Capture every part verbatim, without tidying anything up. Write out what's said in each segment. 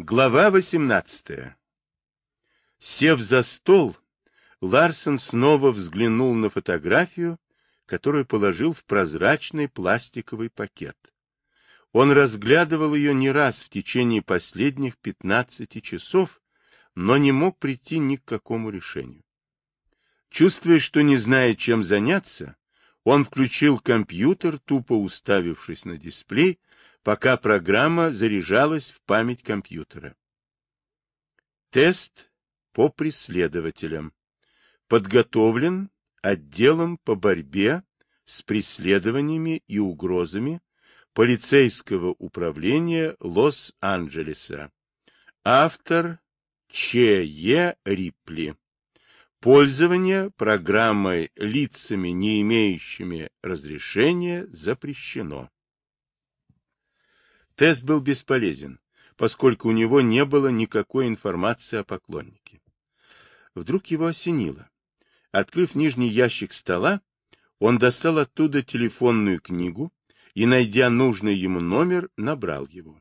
Глава восемнадцатая. Сев за стол, Ларсен снова взглянул на фотографию, которую положил в прозрачный пластиковый пакет. Он разглядывал ее не раз в течение последних пятнадцати часов, но не мог прийти ни к какому решению. Чувствуя, что не знает, чем заняться, он включил компьютер, тупо уставившись на дисплей, пока программа заряжалась в память компьютера. Тест по преследователям. Подготовлен отделом по борьбе с преследованиями и угрозами полицейского управления Лос-Анджелеса. Автор Ч Е Рипли. Пользование программой лицами, не имеющими разрешения, запрещено. Тест был бесполезен, поскольку у него не было никакой информации о поклоннике. Вдруг его осенило. Открыв нижний ящик стола, он достал оттуда телефонную книгу и, найдя нужный ему номер, набрал его.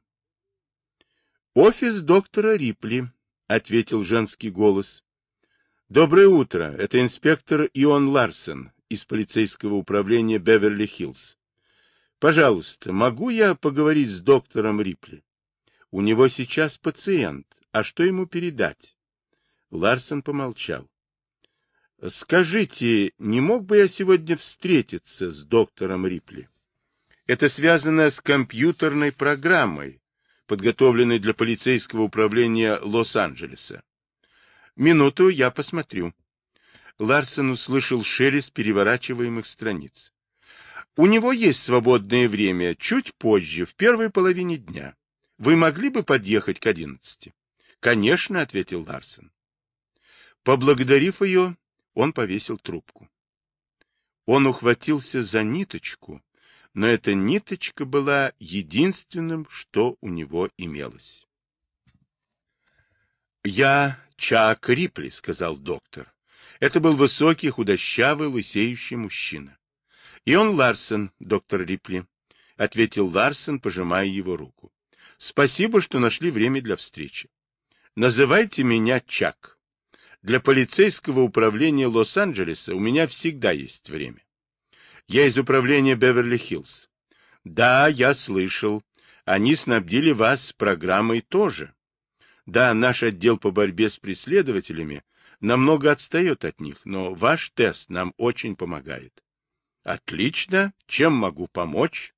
«Офис доктора Рипли», — ответил женский голос. «Доброе утро, это инспектор Ион Ларсен из полицейского управления Беверли-Хиллз. Пожалуйста, могу я поговорить с доктором Рипли? У него сейчас пациент, а что ему передать?» Ларсен помолчал. «Скажите, не мог бы я сегодня встретиться с доктором Рипли? Это связано с компьютерной программой, подготовленной для полицейского управления Лос-Анджелеса. Минуту, я посмотрю». Ларсен услышал шелест переворачиваемых страниц. «У него есть свободное время чуть позже, в первой половине дня. Вы могли бы подъехать к одиннадцати?» «Конечно», — ответил Ларсен. Поблагодарив ее, он повесил трубку. Он ухватился за ниточку, но эта ниточка была единственным, что у него имелось. «Я Чак Рипли», — сказал доктор. Это был высокий, худощавый, лысеющий мужчина. «И он Ларсен, доктор Рипли», — ответил Ларсен, пожимая его руку. «Спасибо, что нашли время для встречи. Называйте меня Чак. Для полицейского управления Лос-Анджелеса у меня всегда есть время. Я из управления Беверли-Хиллз. Да, я слышал. Они снабдили вас программой тоже. Да, наш отдел по борьбе с преследователями намного отстает от них, но ваш тест нам очень помогает. Отлично. Чем могу помочь?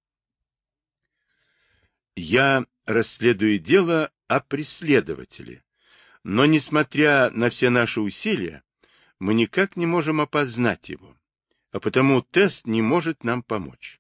Я расследую дело о преследователе. Но, несмотря на все наши усилия, мы никак не можем опознать его, а потому тест не может нам помочь.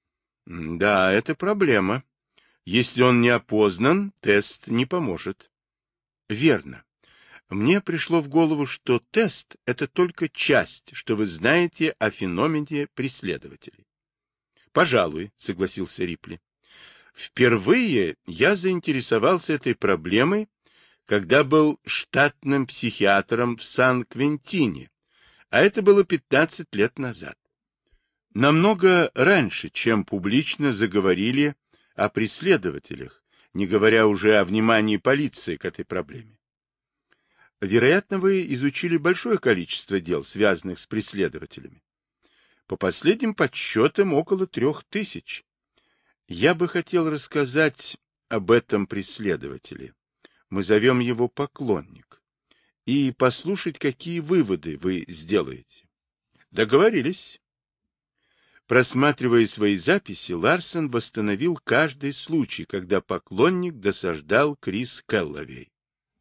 Да, это проблема. Если он не опознан, тест не поможет. Верно. Мне пришло в голову, что тест – это только часть, что вы знаете о феномене преследователей. Пожалуй, согласился Рипли. Впервые я заинтересовался этой проблемой, когда был штатным психиатром в Сан-Квентине, а это было пятнадцать лет назад. Намного раньше, чем публично заговорили о преследователях, не говоря уже о внимании полиции к этой проблеме. Вероятно, вы изучили большое количество дел, связанных с преследователями. По последним подсчетам, около трех тысяч. Я бы хотел рассказать об этом преследователе. Мы зовем его поклонник. И послушать, какие выводы вы сделаете. Договорились. Просматривая свои записи, Ларсен восстановил каждый случай, когда поклонник досаждал Крис Келловей.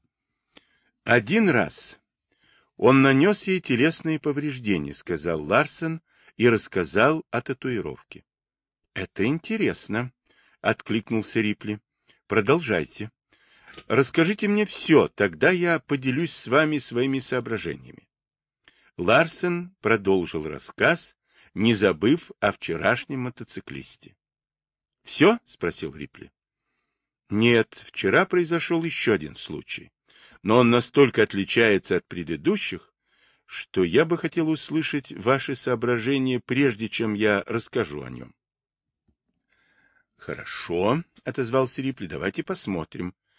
Один раз он нанес ей телесные повреждения, сказал Ларсен и рассказал о татуировке. Это интересно, откликнулся Рипли. Продолжайте. Расскажите мне все, тогда я поделюсь с вами своими соображениями. Ларсен продолжил рассказ, не забыв о вчерашнем мотоциклисте. «Все?» — спросил Рипли. «Нет, вчера произошел еще один случай, но он настолько отличается от предыдущих, что я бы хотел услышать ваши соображения, прежде чем я расскажу о нем». «Хорошо», — отозвался Рипли, — «давайте посмотрим.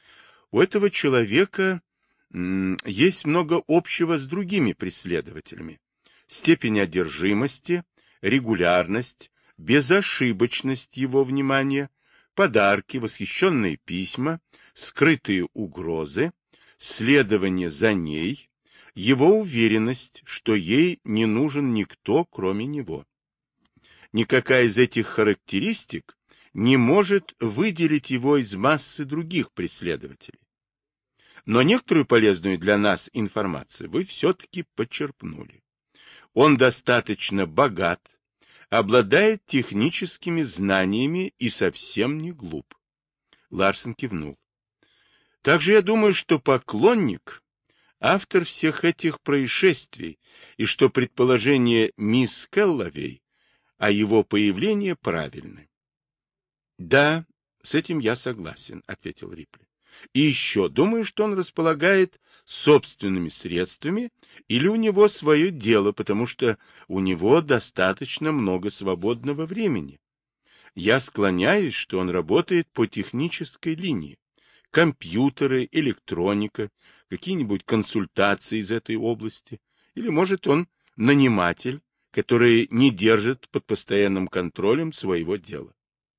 У этого человека м, есть много общего с другими преследователями. Степень одержимости, регулярность, безошибочность его внимания, подарки, восхищенные письма, скрытые угрозы, следование за ней, его уверенность, что ей не нужен никто, кроме него. Никакая из этих характеристик не может выделить его из массы других преследователей. Но некоторую полезную для нас информацию вы все-таки почерпнули. Он достаточно богат, обладает техническими знаниями и совсем не глуп. Ларсен кивнул. Также я думаю, что поклонник — автор всех этих происшествий, и что предположение мисс Кэлловей о его появлении правильны. — Да, с этим я согласен, — ответил Рипли. — И еще думаю, что он располагает собственными средствами или у него свое дело, потому что у него достаточно много свободного времени. Я склоняюсь, что он работает по технической линии. Компьютеры, электроника, какие-нибудь консультации из этой области. Или, может, он наниматель, который не держит под постоянным контролем своего дела.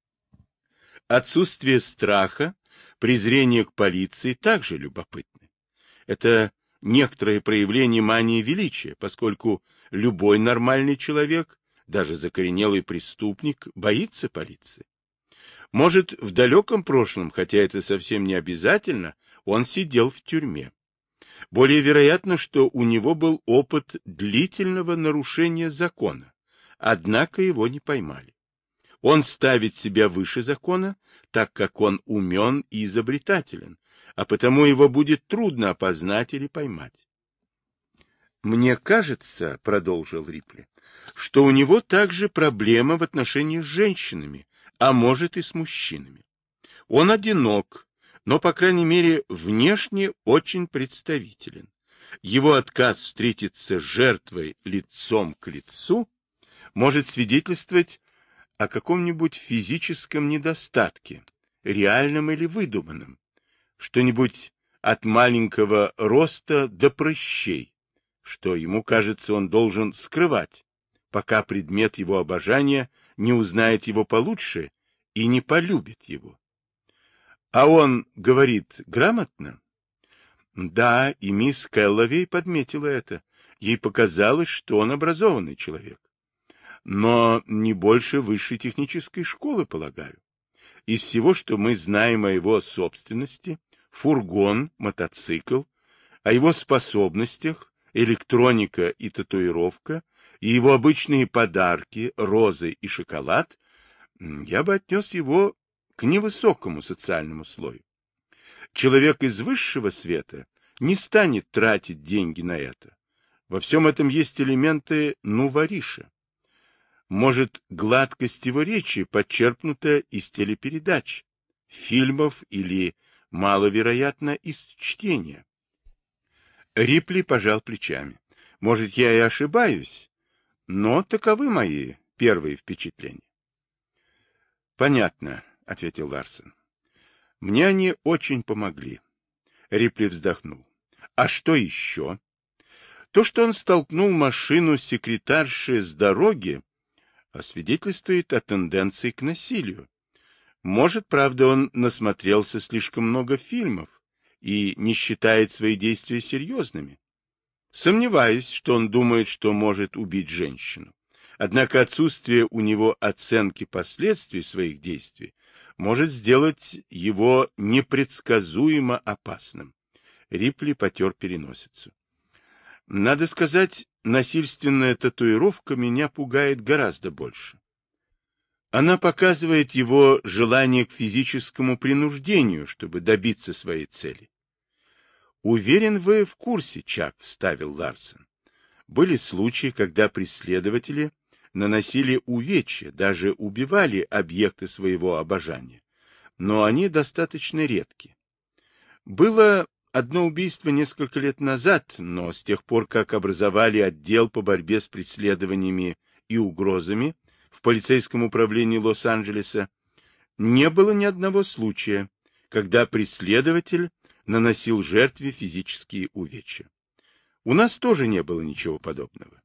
Отсутствие страха, презрение к полиции также любопытны. Это некоторое проявление мании величия, поскольку любой нормальный человек, даже закоренелый преступник, боится полиции. Может, в далеком прошлом, хотя это совсем не обязательно, он сидел в тюрьме. Более вероятно, что у него был опыт длительного нарушения закона, однако его не поймали. Он ставит себя выше закона, так как он умен и изобретателен, а потому его будет трудно опознать или поймать. «Мне кажется, — продолжил Рипли, — что у него также проблема в отношении с женщинами, а может и с мужчинами. Он одинок, но, по крайней мере, внешне очень представителен. Его отказ встретиться с жертвой лицом к лицу может свидетельствовать о каком-нибудь физическом недостатке, реальном или выдуманном, что-нибудь от маленького роста до прыщей, что ему кажется, он должен скрывать, пока предмет его обожания не узнает его получше и не полюбит его. А он говорит грамотно? Да, и мисс Кэлловей подметила это. Ей показалось, что он образованный человек. Но не больше высшей технической школы, полагаю. Из всего, что мы знаем о его собственности, фургон, мотоцикл, о его способностях, электроника и татуировка, и его обычные подарки, розы и шоколад, я бы отнес его к невысокому социальному слою. Человек из высшего света не станет тратить деньги на это. Во всем этом есть элементы нувариша. Может, гладкость его речи подчерпнута из телепередач, фильмов или, маловероятно, из чтения. Рипли пожал плечами. Может, я и ошибаюсь, но таковы мои первые впечатления. Понятно, — ответил Ларсен. Мне они очень помогли. Рипли вздохнул. А что еще? То, что он столкнул машину секретарши с дороги, свидетельствует о тенденции к насилию. Может, правда, он насмотрелся слишком много фильмов и не считает свои действия серьезными. Сомневаюсь, что он думает, что может убить женщину. Однако отсутствие у него оценки последствий своих действий может сделать его непредсказуемо опасным. Рипли потер переносицу. Надо сказать, насильственная татуировка меня пугает гораздо больше. Она показывает его желание к физическому принуждению, чтобы добиться своей цели. «Уверен, вы в курсе, Чак», — вставил Ларсен. Были случаи, когда преследователи наносили увечья, даже убивали объекты своего обожания, но они достаточно редки. Было одно убийство несколько лет назад, но с тех пор, как образовали отдел по борьбе с преследованиями и угрозами в полицейском управлении Лос-Анджелеса, не было ни одного случая, когда преследователь наносил жертве физические увечья. У нас тоже не было ничего подобного.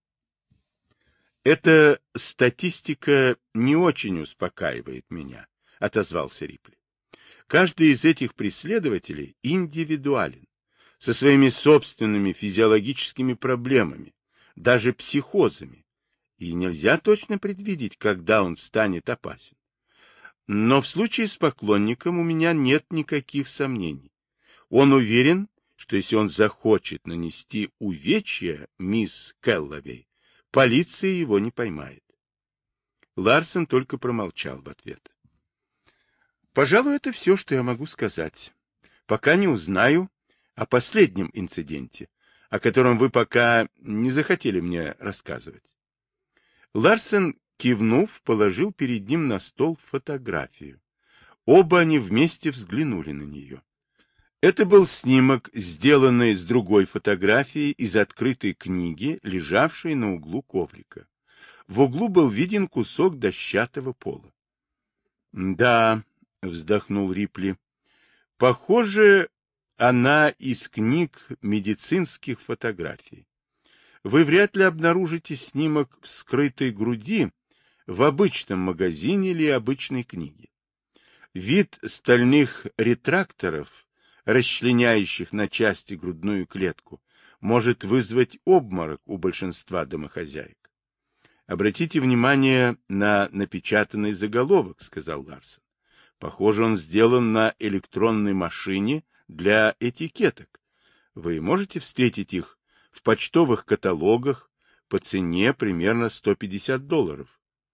Эта статистика не очень успокаивает меня, отозвался Рипли. Каждый из этих преследователей индивидуален, со своими собственными физиологическими проблемами, даже психозами, и нельзя точно предвидеть, когда он станет опасен. Но в случае с поклонником у меня нет никаких сомнений. Он уверен, что если он захочет нанести увечья мисс Кэлловей, полиция его не поймает. Ларсен только промолчал в ответ. Пожалуй, это все, что я могу сказать. Пока не узнаю о последнем инциденте, о котором вы пока не захотели мне рассказывать. Ларсен, кивнув, положил перед ним на стол фотографию. Оба они вместе взглянули на нее. Это был снимок, сделанный с другой фотографии из открытой книги, лежавшей на углу коврика. В углу был виден кусок дощатого пола. — Да, — вздохнул Рипли, — похоже, она из книг медицинских фотографий. Вы вряд ли обнаружите снимок вскрытой груди в обычном магазине или обычной книге. Вид стальных ретракторов, расчленяющих на части грудную клетку, может вызвать обморок у большинства домохозяек. Обратите внимание на напечатанный заголовок, сказал Ларсен. Похоже, он сделан на электронной машине для этикеток. Вы можете встретить их в почтовых каталогах по цене примерно сто пятьдесят долларов.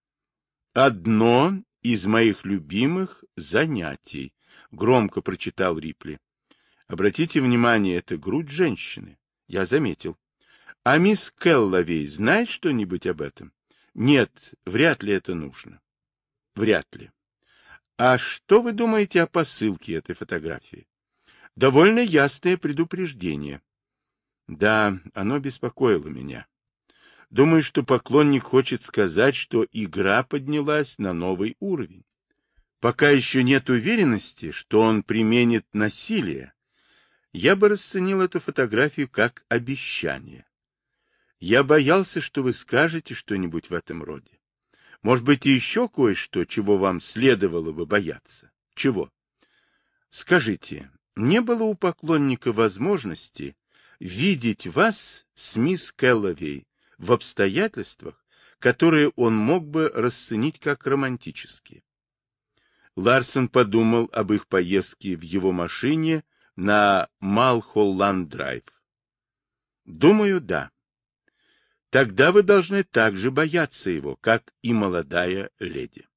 Одно из моих любимых занятий, громко прочитал Рипли. Обратите внимание, это грудь женщины. Я заметил. А мисс Кэлловей знает что-нибудь об этом? Нет, вряд ли это нужно. Вряд ли. А что вы думаете о посылке этой фотографии? Довольно ясное предупреждение. Да, оно беспокоило меня. Думаю, что поклонник хочет сказать, что игра поднялась на новый уровень. Пока еще нет уверенности, что он применит насилие, я бы расценил эту фотографию как обещание. Я боялся, что вы скажете что-нибудь в этом роде. Может быть, и еще кое-что, чего вам следовало бы бояться. Чего? Скажите, не было у поклонника возможности видеть вас с мисс Кэлловей в обстоятельствах, которые он мог бы расценить как романтические? Ларсен подумал об их поездке в его машине на Малхолланд-драйв. Думаю, да. Тогда вы должны также бояться его, как и молодая леди.